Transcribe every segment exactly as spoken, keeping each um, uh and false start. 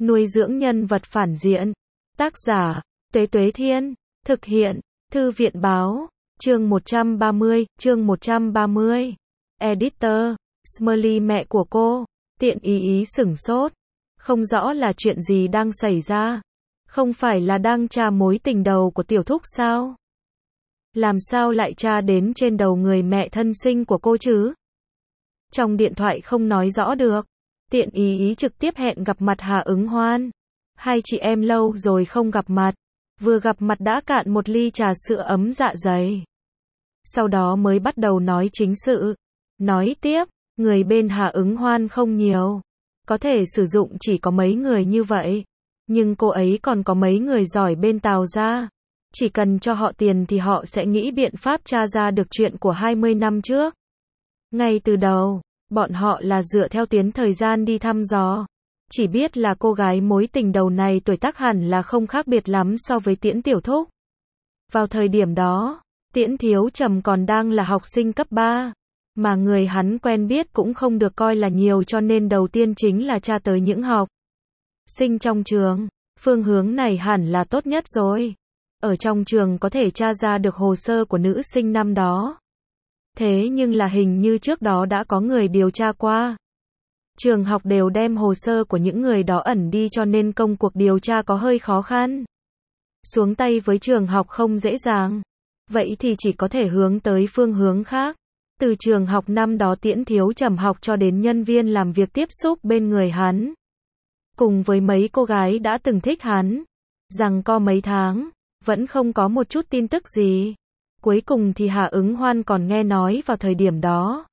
nuôi dưỡng nhân vật phản diện. Tác giả, Tuế Tuế Thiên. Thực hiện, Thư viện Báo. Chương một trăm ba mươi, chương một trăm ba mươi. Editor, Smiley mẹ của cô. Tiện ý ý sửng sốt. Không rõ là chuyện gì đang xảy ra. Không phải là đang tra mối tình đầu của tiểu thúc sao? Làm sao lại tra đến trên đầu người mẹ thân sinh của cô chứ? Trong điện thoại không nói rõ được. Tiện ý ý trực tiếp hẹn gặp mặt Hà Ứng Hoan. Hai chị em lâu rồi không gặp mặt. Vừa gặp mặt đã cạn một ly trà sữa ấm dạ dày. Sau đó mới bắt đầu nói chính sự. Nói tiếp, người bên Hà Ứng Hoan không nhiều. Có thể sử dụng chỉ có mấy người như vậy. Nhưng cô ấy còn có mấy người giỏi bên Tào gia. Chỉ cần cho họ tiền thì họ sẽ nghĩ biện pháp tra ra được chuyện của hai mươi năm trước. Ngay từ đầu, bọn họ là dựa theo tuyến thời gian đi thăm dò. Chỉ biết là cô gái mối tình đầu này tuổi tác hẳn là không khác biệt lắm so với Tiễn tiểu thúc. Vào thời điểm đó, Tiễn Thiếu Trầm còn đang là học sinh cấp ba. Mà người hắn quen biết cũng không được coi là nhiều, cho nên đầu tiên chính là tra tới những học sinh trong trường. Phương hướng này hẳn là tốt nhất rồi. Ở trong trường có thể tra ra được hồ sơ của nữ sinh năm đó. Thế nhưng là hình như trước đó đã có người điều tra qua. Trường học đều đem hồ sơ của những người đó ẩn đi, cho nên công cuộc điều tra có hơi khó khăn. Xuống tay với trường học không dễ dàng. Vậy thì chỉ có thể hướng tới phương hướng khác. Từ trường học năm đó Tiễn Thiếu Trầm học cho đến nhân viên làm việc tiếp xúc bên người hắn. Cùng với mấy cô gái đã từng thích hắn. Rằng co mấy tháng, vẫn không có một chút tin tức gì. Cuối cùng thì Hà Ứng Hoan còn nghe nói vào thời điểm đó.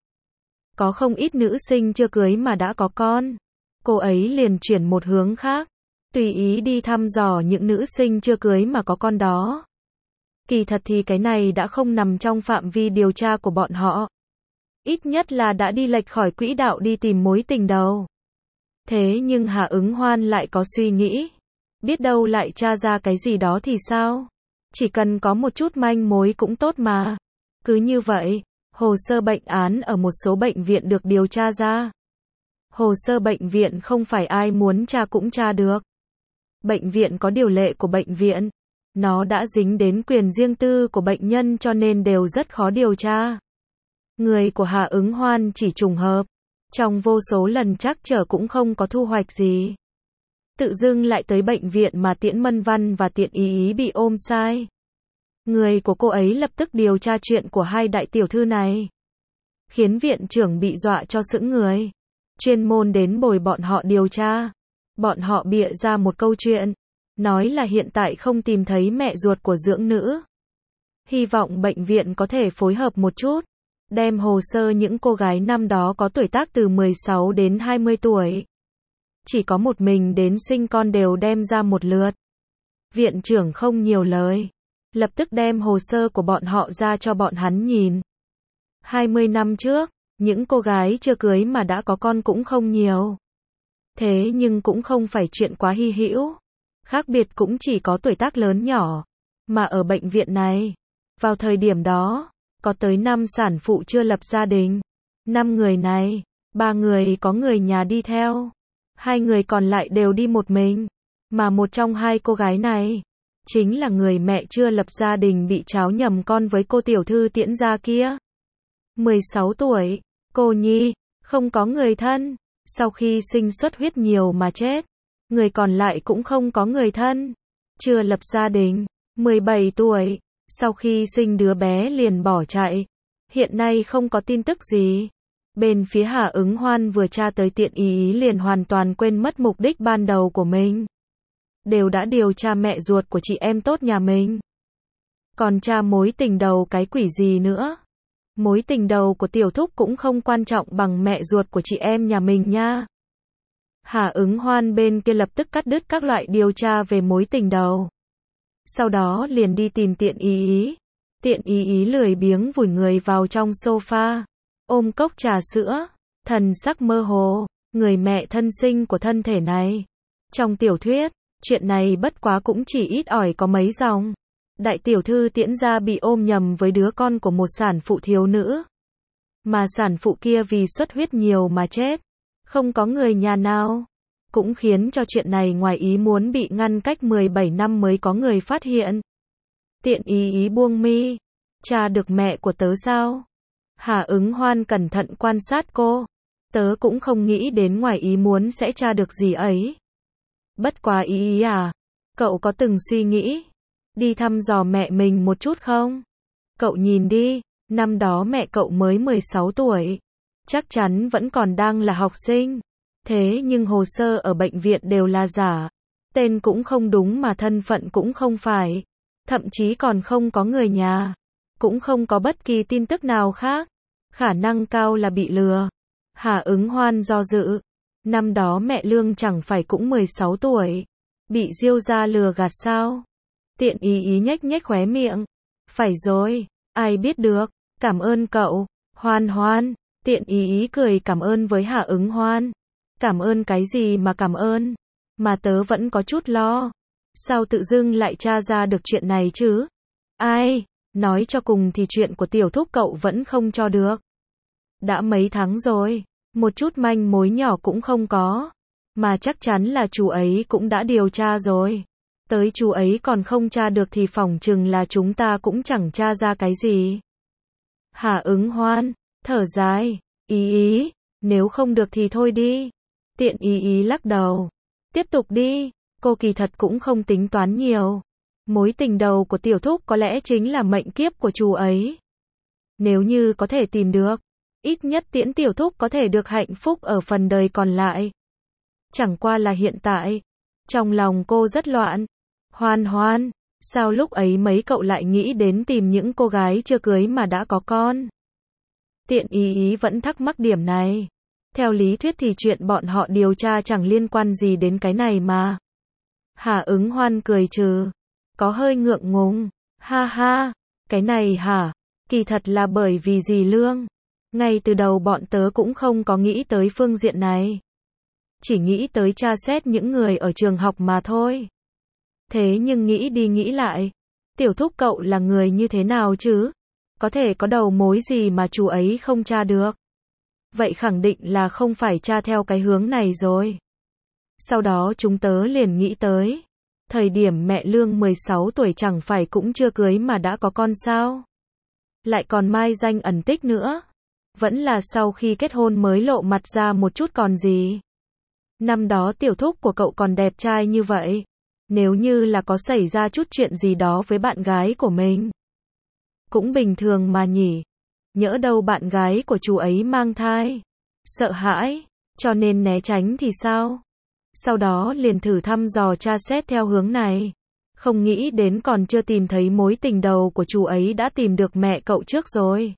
Có không ít nữ sinh chưa cưới mà đã có con. Cô ấy liền chuyển một hướng khác. Tùy ý đi thăm dò những nữ sinh chưa cưới mà có con đó. Kỳ thật thì cái này đã không nằm trong phạm vi điều tra của bọn họ. Ít nhất là đã đi lệch khỏi quỹ đạo đi tìm mối tình đầu. Thế nhưng Hà Ứng Hoan lại có suy nghĩ. Biết đâu lại tra ra cái gì đó thì sao? Chỉ cần có một chút manh mối cũng tốt mà. Cứ như vậy, hồ sơ bệnh án ở một số bệnh viện được điều tra ra. Hồ sơ bệnh viện không phải ai muốn tra cũng tra được. Bệnh viện có điều lệ của bệnh viện. Nó đã dính đến quyền riêng tư của bệnh nhân cho nên đều rất khó điều tra. Người của Hà Ứng Hoan chỉ trùng hợp. Trong vô số lần trắc trở cũng không có thu hoạch gì. Tự dưng lại tới bệnh viện mà Tiễn Mân Văn và Tiện Ý Ý bị ôm sai. Người của cô ấy lập tức điều tra chuyện của hai đại tiểu thư này. Khiến viện trưởng bị dọa cho sững người. Chuyên môn đến bồi bọn họ điều tra. Bọn họ bịa ra một câu chuyện. Nói là hiện tại không tìm thấy mẹ ruột của dưỡng nữ. Hy vọng bệnh viện có thể phối hợp một chút. Đem hồ sơ những cô gái năm đó có tuổi tác từ mười sáu đến hai mươi tuổi. Chỉ có một mình đến sinh con đều đem ra một lượt. Viện trưởng không nhiều lời. Lập tức đem hồ sơ của bọn họ ra cho bọn hắn nhìn. hai mươi năm trước, những cô gái chưa cưới mà đã có con cũng không nhiều. Thế nhưng cũng không phải chuyện quá hy hữu. Khác biệt cũng chỉ có tuổi tác lớn nhỏ. Mà ở bệnh viện này, vào thời điểm đó, có tới năm sản phụ chưa lập gia đình. năm người này, ba người có người nhà đi theo. Hai người còn lại đều đi một mình. Mà một trong hai cô gái này, chính là người mẹ chưa lập gia đình bị tráo nhầm con với cô tiểu thư Tiễn gia kia. mười sáu tuổi, cô nhi, không có người thân. Sau khi sinh xuất huyết nhiều mà chết. Người còn lại cũng không có người thân. Chưa lập gia đình, mười bảy tuổi. Sau khi sinh đứa bé liền bỏ chạy. Hiện nay không có tin tức gì. Bên phía Hà Ứng Hoan vừa tra tới Tiện Ý Ý liền hoàn toàn quên mất mục đích ban đầu của mình. Đều đã điều tra mẹ ruột của chị em tốt nhà mình. Còn tra mối tình đầu cái quỷ gì nữa. Mối tình đầu của tiểu thúc cũng không quan trọng bằng mẹ ruột của chị em nhà mình nha. Hà Ứng Hoan bên kia lập tức cắt đứt các loại điều tra về mối tình đầu. Sau đó liền đi tìm Tiện Ý Ý. Tiện Ý Ý lười biếng vùi người vào trong sofa. Ôm cốc trà sữa. Thần sắc mơ hồ. Người mẹ thân sinh của thân thể này. Trong tiểu thuyết, chuyện này bất quá cũng chỉ ít ỏi có mấy dòng. Đại tiểu thư Tiễn gia bị ôm nhầm với đứa con của một sản phụ thiếu nữ. Mà sản phụ kia vì xuất huyết nhiều mà chết. Không có người nhà nào cũng khiến cho chuyện này ngoài ý muốn bị ngăn cách mười bảy năm mới có người phát hiện. Tiện ý ý buông mi. Tra được mẹ của tớ sao? Hà Ứng Hoan cẩn thận quan sát cô. Tớ cũng không nghĩ đến ngoài ý muốn sẽ tra được gì ấy. Bất quá ý ý à? Cậu có từng suy nghĩ đi thăm dò mẹ mình một chút không? Cậu nhìn đi, năm đó mẹ cậu mới mười sáu tuổi. Chắc chắn vẫn còn đang là học sinh. Thế nhưng hồ sơ ở bệnh viện đều là giả. Tên cũng không đúng mà thân phận cũng không phải. Thậm chí còn không có người nhà. Cũng không có bất kỳ tin tức nào khác. Khả năng cao là bị lừa. Hà Ứng Hoan do dự. Năm đó mẹ Lương chẳng phải cũng mười sáu tuổi. Bị Diêu gia lừa gạt sao? Tiện ý ý nhếch nhếch khóe miệng. Phải rồi, ai biết được. Cảm ơn cậu, Hoan Hoan. Tiện ý ý cười cảm ơn với Hà Ứng Hoan. Cảm ơn cái gì mà cảm ơn? Mà tớ vẫn có chút lo. Sao tự dưng lại tra ra được chuyện này chứ? Ai? Nói cho cùng thì chuyện của tiểu thúc cậu vẫn không cho được. Đã mấy tháng rồi, một chút manh mối nhỏ cũng không có. Mà chắc chắn là chú ấy cũng đã điều tra rồi. Tới chú ấy còn không tra được thì phỏng chừng là chúng ta cũng chẳng tra ra cái gì. Hà Ứng Hoan, thở dài, ý ý, nếu không được thì thôi đi. Tiện ý ý lắc đầu. Tiếp tục đi, cô kỳ thật cũng không tính toán nhiều. Mối tình đầu của tiểu thúc có lẽ chính là mệnh kiếp của chú ấy. Nếu như có thể tìm được, ít nhất tiễn tiểu thúc có thể được hạnh phúc ở phần đời còn lại. Chẳng qua là hiện tại, trong lòng cô rất loạn. Hoan Hoan, sao lúc ấy mấy cậu lại nghĩ đến tìm những cô gái chưa cưới mà đã có con? Tiện ý ý vẫn thắc mắc điểm này. Theo lý thuyết thì chuyện bọn họ điều tra chẳng liên quan gì đến cái này mà. Hà Ứng Hoan cười trừ. Có hơi ngượng ngùng. Ha ha, cái này hả? Kỳ thật là bởi vì dì Lương. Ngay từ đầu bọn tớ cũng không có nghĩ tới phương diện này. Chỉ nghĩ tới tra xét những người ở trường học mà thôi. Thế nhưng nghĩ đi nghĩ lại. Tiểu thúc cậu là người như thế nào chứ? Có thể có đầu mối gì mà chú ấy không tra được? Vậy khẳng định là không phải tra theo cái hướng này rồi. Sau đó chúng tớ liền nghĩ tới. Thời điểm mẹ Lương mười sáu tuổi chẳng phải cũng chưa cưới mà đã có con sao? Lại còn mai danh ẩn tích nữa. Vẫn là sau khi kết hôn mới lộ mặt ra một chút còn gì. Năm đó tiểu thúc của cậu còn đẹp trai như vậy. Nếu như là có xảy ra chút chuyện gì đó với bạn gái của mình. Cũng bình thường mà nhỉ. Nhỡ đâu bạn gái của chú ấy mang thai. Sợ hãi, cho nên né tránh thì sao? Sau đó liền thử thăm dò tra xét theo hướng này. Không nghĩ đến còn chưa tìm thấy mối tình đầu của chú ấy đã tìm được mẹ cậu trước rồi.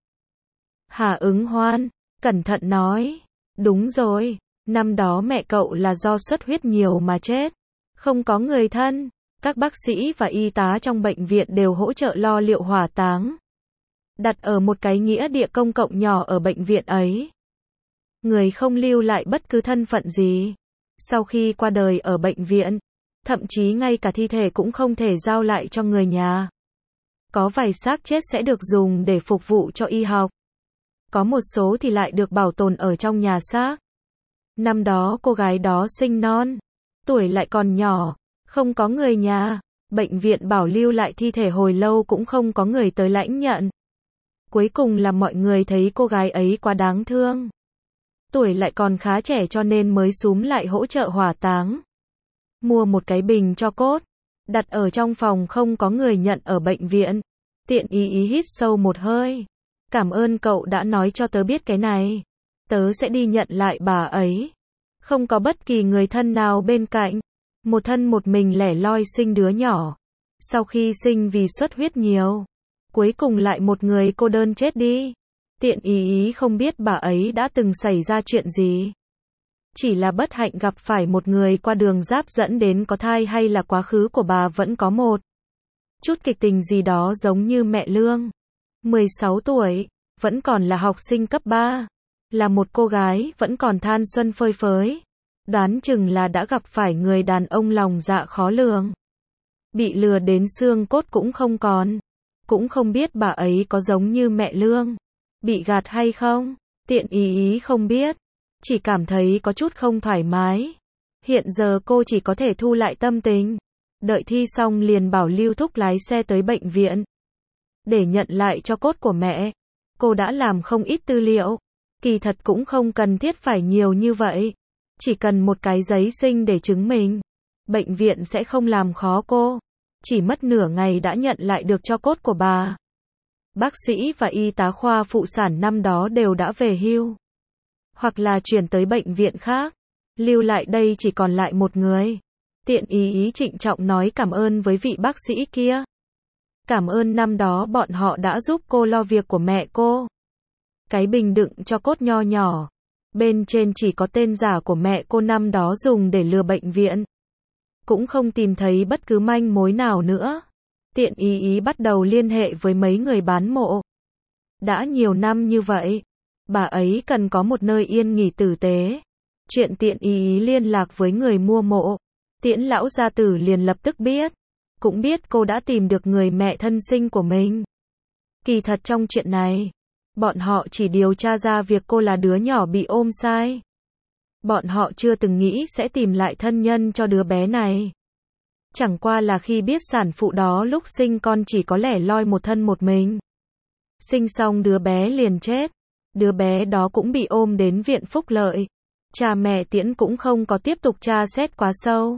Hà Ứng Hoan, cẩn thận nói. Đúng rồi, năm đó mẹ cậu là do xuất huyết nhiều mà chết. Không có người thân. Các bác sĩ và y tá trong bệnh viện đều hỗ trợ lo liệu hỏa táng. Đặt ở một cái nghĩa địa công cộng nhỏ ở bệnh viện ấy. Người không lưu lại bất cứ thân phận gì. Sau khi qua đời ở bệnh viện, thậm chí ngay cả thi thể cũng không thể giao lại cho người nhà. Có vài xác chết sẽ được dùng để phục vụ cho y học. Có một số thì lại được bảo tồn ở trong nhà xác. Năm đó cô gái đó sinh non, tuổi lại còn nhỏ, không có người nhà. Bệnh viện bảo lưu lại thi thể hồi lâu cũng không có người tới lãnh nhận. Cuối cùng là mọi người thấy cô gái ấy quá đáng thương. Tuổi lại còn khá trẻ cho nên mới xúm lại hỗ trợ hỏa táng. Mua một cái bình tro cốt, đặt ở trong phòng không có người nhận ở bệnh viện. Tiện ý ý hít sâu một hơi. Cảm ơn cậu đã nói cho tớ biết cái này. Tớ sẽ đi nhận lại bà ấy. Không có bất kỳ người thân nào bên cạnh. Một thân một mình lẻ loi sinh đứa nhỏ. Sau khi sinh vì xuất huyết nhiều, cuối cùng lại một người cô đơn chết đi. Tiện ý ý không biết bà ấy đã từng xảy ra chuyện gì. Chỉ là bất hạnh gặp phải một người qua đường giáp dẫn đến có thai hay là quá khứ của bà vẫn có một chút kịch tình gì đó giống như mẹ Lương. mười sáu tuổi, vẫn còn là học sinh cấp ba. Là một cô gái vẫn còn than xuân phơi phới. Đoán chừng là đã gặp phải người đàn ông lòng dạ khó lường. Bị lừa đến xương cốt cũng không còn. Cũng không biết bà ấy có giống như mẹ Lương. Bị gạt hay không? Tiện ý ý không biết. Chỉ cảm thấy có chút không thoải mái. Hiện giờ cô chỉ có thể thu lại tâm tình. Đợi thi xong liền bảo Lưu Thúc lái xe tới bệnh viện. Để nhận lại cho cốt của mẹ. Cô đã làm không ít tư liệu. Kỳ thật cũng không cần thiết phải nhiều như vậy. Chỉ cần một cái giấy sinh để chứng minh. Bệnh viện sẽ không làm khó cô. Chỉ mất nửa ngày đã nhận lại được cho cốt của bà. Bác sĩ và y tá khoa phụ sản năm đó đều đã về hưu. Hoặc là chuyển tới bệnh viện khác. Lưu lại đây chỉ còn lại một người. Tiện ý ý trịnh trọng nói cảm ơn với vị bác sĩ kia. Cảm ơn năm đó bọn họ đã giúp cô lo việc của mẹ cô. Cái bình đựng cho cốt nho nhỏ. Bên trên chỉ có tên giả của mẹ cô năm đó dùng để lừa bệnh viện. Cũng không tìm thấy bất cứ manh mối nào nữa. Tiện ý ý bắt đầu liên hệ với mấy người bán mộ. Đã nhiều năm như vậy. Bà ấy cần có một nơi yên nghỉ tử tế. Chuyện tiện ý ý liên lạc với người mua mộ. Tiễn lão gia tử liền lập tức biết. Cũng biết cô đã tìm được người mẹ thân sinh của mình. Kỳ thật trong chuyện này, bọn họ chỉ điều tra ra việc cô là đứa nhỏ bị ôm sai. Bọn họ chưa từng nghĩ sẽ tìm lại thân nhân cho đứa bé này. Chẳng qua là khi biết sản phụ đó lúc sinh con chỉ có lẻ loi một thân một mình. Sinh xong đứa bé liền chết. Đứa bé đó cũng bị ôm đến viện phúc lợi. Cha mẹ Tiễn cũng không có tiếp tục tra xét quá sâu.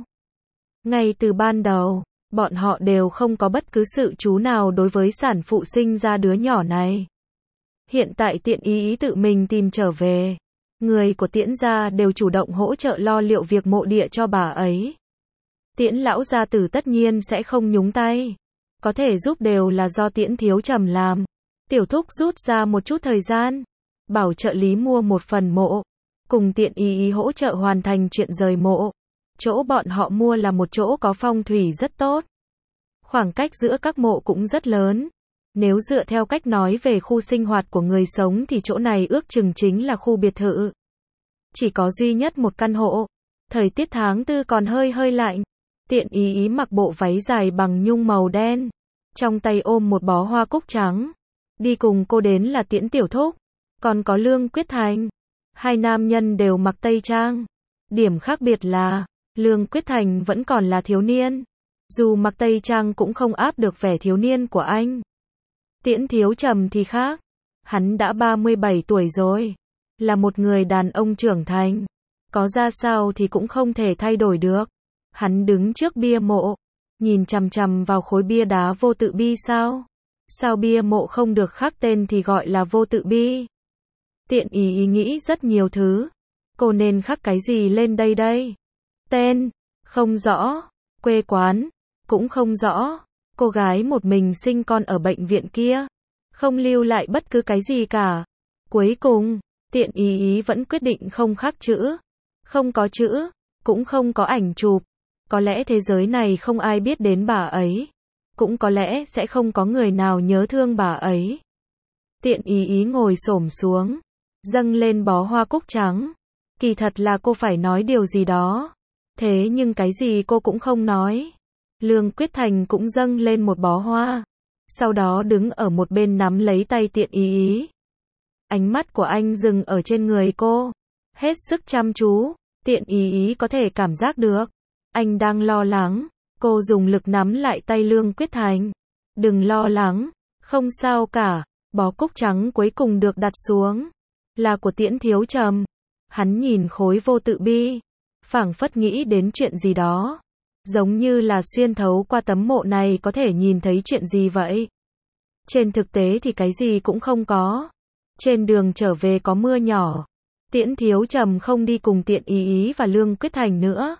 Ngay từ ban đầu, bọn họ đều không có bất cứ sự chú nào đối với sản phụ sinh ra đứa nhỏ này. Hiện tại Tiện ý ý tự mình tìm trở về. Người của Tiễn gia đều chủ động hỗ trợ lo liệu việc mộ địa cho bà ấy. Tiễn lão gia tử tất nhiên sẽ không nhúng tay. Có thể giúp đều là do Tiễn Thiếu Trầm làm. Tiểu Thúc rút ra một chút thời gian. Bảo trợ lý mua một phần mộ. Cùng Tiện ý ý hỗ trợ hoàn thành chuyện rời mộ. Chỗ bọn họ mua là một chỗ có phong thủy rất tốt. Khoảng cách giữa các mộ cũng rất lớn. Nếu dựa theo cách nói về khu sinh hoạt của người sống thì chỗ này ước chừng chính là khu biệt thự. Chỉ có duy nhất một căn hộ. Thời tiết tháng tư còn hơi hơi lạnh. Tiện ý ý mặc bộ váy dài bằng nhung màu đen. Trong tay ôm một bó hoa cúc trắng. Đi cùng cô đến là Tiễn Tiểu Thúc. Còn có Lương Quyết Thành. Hai nam nhân đều mặc tây trang. Điểm khác biệt là, Lương Quyết Thành vẫn còn là thiếu niên. Dù mặc tây trang cũng không áp được vẻ thiếu niên của anh. Tiễn Thiếu Trầm thì khác. Hắn đã ba mươi bảy tuổi rồi. Là một người đàn ông trưởng thành. Có ra sao thì cũng không thể thay đổi được. Hắn đứng trước bia mộ. Nhìn chằm chằm vào khối bia đá vô tự bi sao? Sao bia mộ không được khắc tên thì gọi là vô tự bi? Tiện ý ý nghĩ rất nhiều thứ. Cô nên khắc cái gì lên đây đây? Tên? Không rõ. Quê quán? Cũng không rõ. Cô gái một mình sinh con ở bệnh viện kia. Không lưu lại bất cứ cái gì cả. Cuối cùng, Tiện ý ý vẫn quyết định không khắc chữ. Không có chữ. Cũng không có ảnh chụp. Có lẽ thế giới này không ai biết đến bà ấy. Cũng có lẽ sẽ không có người nào nhớ thương bà ấy. Tiện ý ý ngồi xổm xuống. Dâng lên bó hoa cúc trắng. Kỳ thật là cô phải nói điều gì đó. Thế nhưng cái gì cô cũng không nói. Lương Quyết Thành cũng dâng lên một bó hoa. Sau đó đứng ở một bên nắm lấy tay Tiện ý ý. Ánh mắt của anh dừng ở trên người cô. Hết sức chăm chú. Tiện ý ý có thể cảm giác được. Anh đang lo lắng. Cô dùng lực nắm lại tay Lương Quyết Thành. Đừng lo lắng. Không sao cả. Bó cúc trắng cuối cùng được đặt xuống. Là của Tiễn Thiếu Trầm. Hắn nhìn khối vô tự bi. Phảng phất nghĩ đến chuyện gì đó. Giống như là xuyên thấu qua tấm mộ này có thể nhìn thấy chuyện gì vậy. Trên thực tế thì cái gì cũng không có. Trên đường trở về có mưa nhỏ. Tiễn Thiếu Trầm không đi cùng Tiện ý ý và Lương Quyết Thành nữa.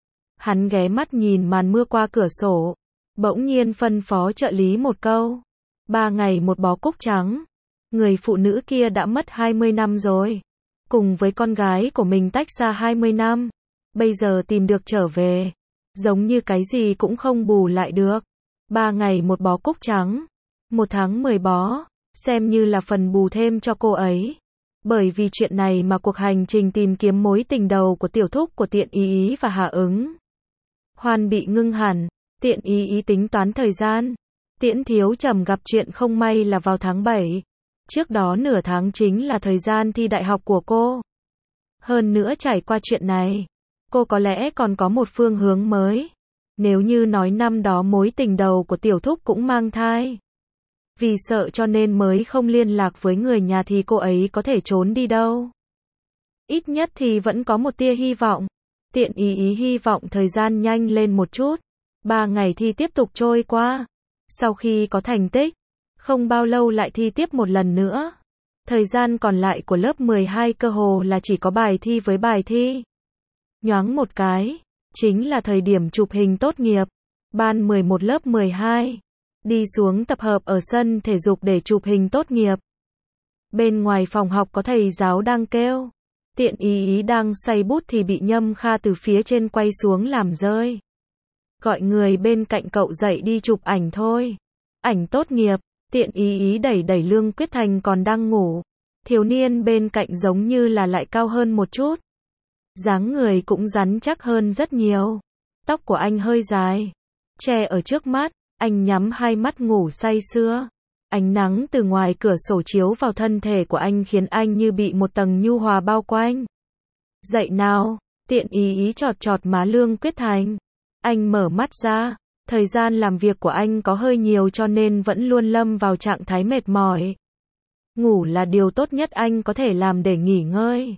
Hắn ghé mắt nhìn màn mưa qua cửa sổ. Bỗng nhiên phân phó trợ lý một câu. Ba ngày một bó cúc trắng. Người phụ nữ kia đã mất hai mươi năm rồi. Cùng với con gái của mình tách ra hai mươi năm. Bây giờ tìm được trở về. Giống như cái gì cũng không bù lại được. Ba ngày một bó cúc trắng. Một tháng mười bó. Xem như là phần bù thêm cho cô ấy. Bởi vì chuyện này mà cuộc hành trình tìm kiếm mối tình đầu của Tiểu Thúc của Tiện ý ý và Hạ Ứng Hoan bị ngưng hẳn. Tiện ý ý tính toán thời gian. Tiễn Thiếu Trầm gặp chuyện không may là vào tháng bảy. Trước đó nửa tháng chính là thời gian thi đại học của cô. Hơn nữa trải qua chuyện này, Cô có lẽ còn có một phương hướng mới. Nếu như nói năm đó mối tình đầu của tiểu thúc cũng mang thai. Vì sợ cho nên mới không liên lạc với người nhà thì cô ấy có thể trốn đi đâu. Ít nhất thì vẫn có một tia hy vọng. Tiện ý ý hy vọng thời gian nhanh lên một chút. Ba ngày thi tiếp tục trôi qua. Sau khi có thành tích, không bao lâu lại thi tiếp một lần nữa. Thời gian còn lại của lớp mười hai cơ hồ là chỉ có bài thi với bài thi. Nhoáng một cái, chính là thời điểm chụp hình tốt nghiệp. Ban mười một lớp mười hai đi xuống tập hợp ở sân thể dục để chụp hình tốt nghiệp. Bên ngoài phòng học có thầy giáo đang kêu. Tiện ý ý đang xoay bút thì bị Nhâm Kha từ phía trên quay xuống làm rơi. Gọi người bên cạnh cậu dậy đi chụp ảnh thôi. Ảnh tốt nghiệp. Tiện ý ý đẩy đẩy Lương Quyết Thành còn đang ngủ. Thiếu niên bên cạnh giống như là lại cao hơn một chút. Dáng người cũng rắn chắc hơn rất nhiều. Tóc của anh hơi dài, che ở trước mắt, anh nhắm hai mắt ngủ say sưa. Ánh nắng từ ngoài cửa sổ chiếu vào thân thể của anh khiến anh như bị một tầng nhu hòa bao quanh. Dậy nào, tiện ý ý chọt chọt má Lương Quyết Thành. Anh mở mắt ra, thời gian làm việc của anh có hơi nhiều cho nên vẫn luôn lâm vào trạng thái mệt mỏi. Ngủ là điều tốt nhất anh có thể làm để nghỉ ngơi.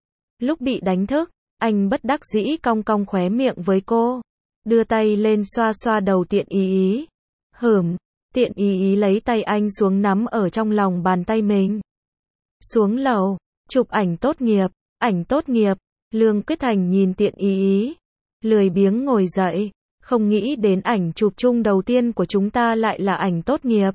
Lúc bị đánh thức, anh bất đắc dĩ cong cong khóe miệng với cô. Đưa tay lên xoa xoa đầu tiện ý ý. Hửm, tiện ý ý lấy tay anh xuống nắm ở trong lòng bàn tay mình. Xuống lầu, chụp ảnh tốt nghiệp, ảnh tốt nghiệp. Lương Quyết Thành nhìn tiện ý ý. Lười biếng ngồi dậy, không nghĩ đến ảnh chụp chung đầu tiên của chúng ta lại là ảnh tốt nghiệp.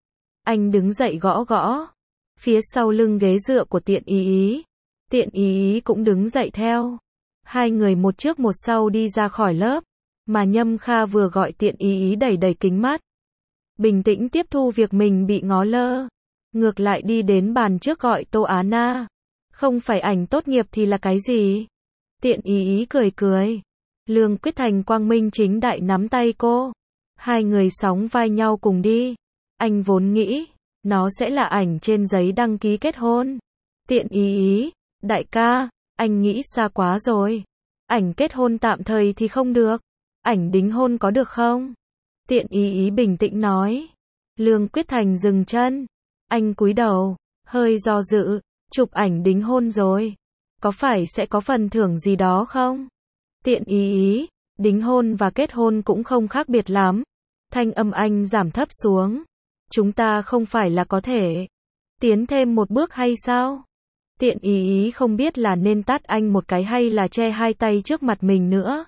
Anh đứng dậy gõ gõ. Phía sau lưng ghế dựa của tiện ý ý. Tiện ý ý cũng đứng dậy theo. Hai người một trước một sau đi ra khỏi lớp. Mà Nhâm Kha vừa gọi tiện ý ý đẩy đẩy kính mắt. Bình tĩnh tiếp thu việc mình bị ngó lơ. Ngược lại đi đến bàn trước gọi Tô Á Na. Không phải ảnh tốt nghiệp thì là cái gì? Tiện ý ý cười cười. Lương Quyết Thành quang minh chính đại nắm tay cô. Hai người sóng vai nhau cùng đi. Anh vốn nghĩ, nó sẽ là ảnh trên giấy đăng ký kết hôn. Tiện ý ý, đại ca, anh nghĩ xa quá rồi. Ảnh kết hôn tạm thời thì không được. Ảnh đính hôn có được không? Tiện ý ý bình tĩnh nói. Lương Quyết Thành dừng chân. Anh cúi đầu, hơi do dự, chụp ảnh đính hôn rồi. Có phải sẽ có phần thưởng gì đó không? Tiện ý ý, đính hôn và kết hôn cũng không khác biệt lắm. Thanh âm anh giảm thấp xuống. Chúng ta không phải là có thể tiến thêm một bước hay sao? Tiện ý ý không biết là nên tát anh một cái hay là che hai tay trước mặt mình nữa.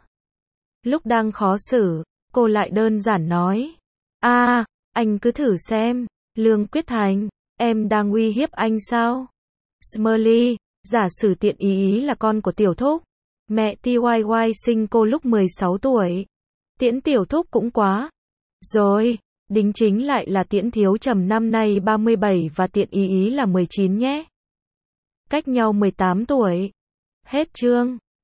Lúc đang khó xử, cô lại đơn giản nói. À, anh cứ thử xem. Lương Quyết Thành, em đang uy hiếp anh sao? Smiley, giả sử tiện ý ý là con của tiểu thúc. Mẹ tê i i sinh cô lúc mười sáu tuổi. Tiễn tiểu thúc cũng quá. Rồi, đính chính lại là Tiễn Thiếu Trầm năm nay ba mươi bảy và tiện ý ý là mười chín nhé. Cách nhau mười tám tuổi. Hết chương.